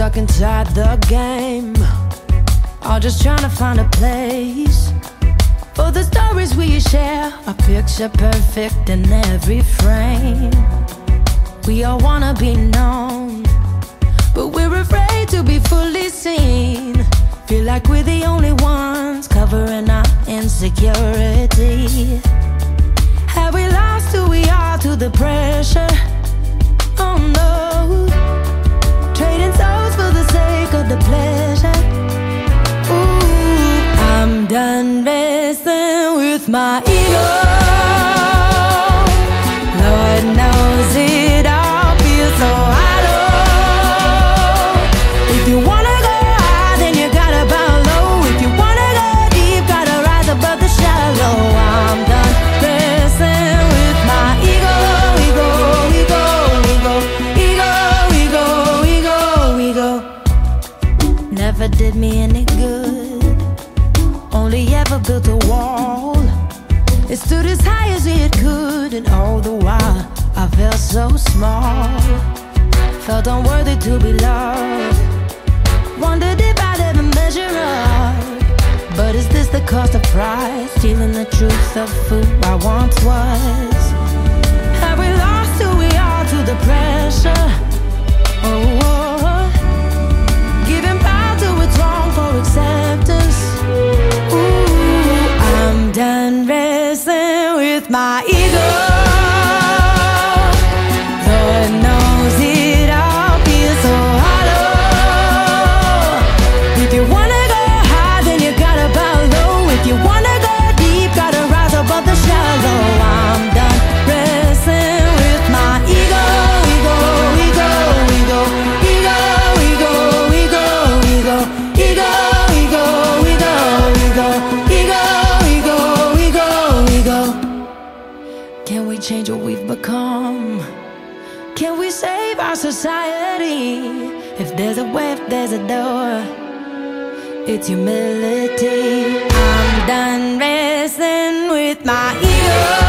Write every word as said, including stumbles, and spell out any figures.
stuck inside the game, all just trying to find a place for the stories we share, a picture perfect in every frame. We all wanna be known, but we're afraid to be fully seen. Feel like we're the only ones covering our insecurity. Have we lost who we are to the pressure? Oh no, trading souls for the sake of the pleasure. Ooh, I'm done wrestling with my ego. Lord knows it all feels so hollow. If you wanna go high, then you gotta bow low. If you wanna go deep, gotta rise above the shallow. I'm done wrestling with my ego, ego, ego, ego, ego, ego, ego, ego. Never did me any good, only ever built a wall. It stood as high as it could, and all the while I felt so small. Felt unworthy to be loved, wondered if I'd ever measure up. But is this the cost of pride, stealing the truth of who I once was? Have we lost who we are to the pressure? Oh, oh. Giving power to what's wrong for acceptance. Ooh, I'm done wrestling with my ego. Lord knows it all feels so hollow. If you wanna go high, then you gotta bow low. If you wanna go deep, gotta rise above the shallow. I'm done wrestling with my ego, ego, ego, ego, ego, ego, ego, ego, ego, ego, ego, ego, ego, ego, ego, ego. Can we change what we've become? Can we save our society? If there's a way, if there's a door, it's humility. I'm done wrestling with my ego.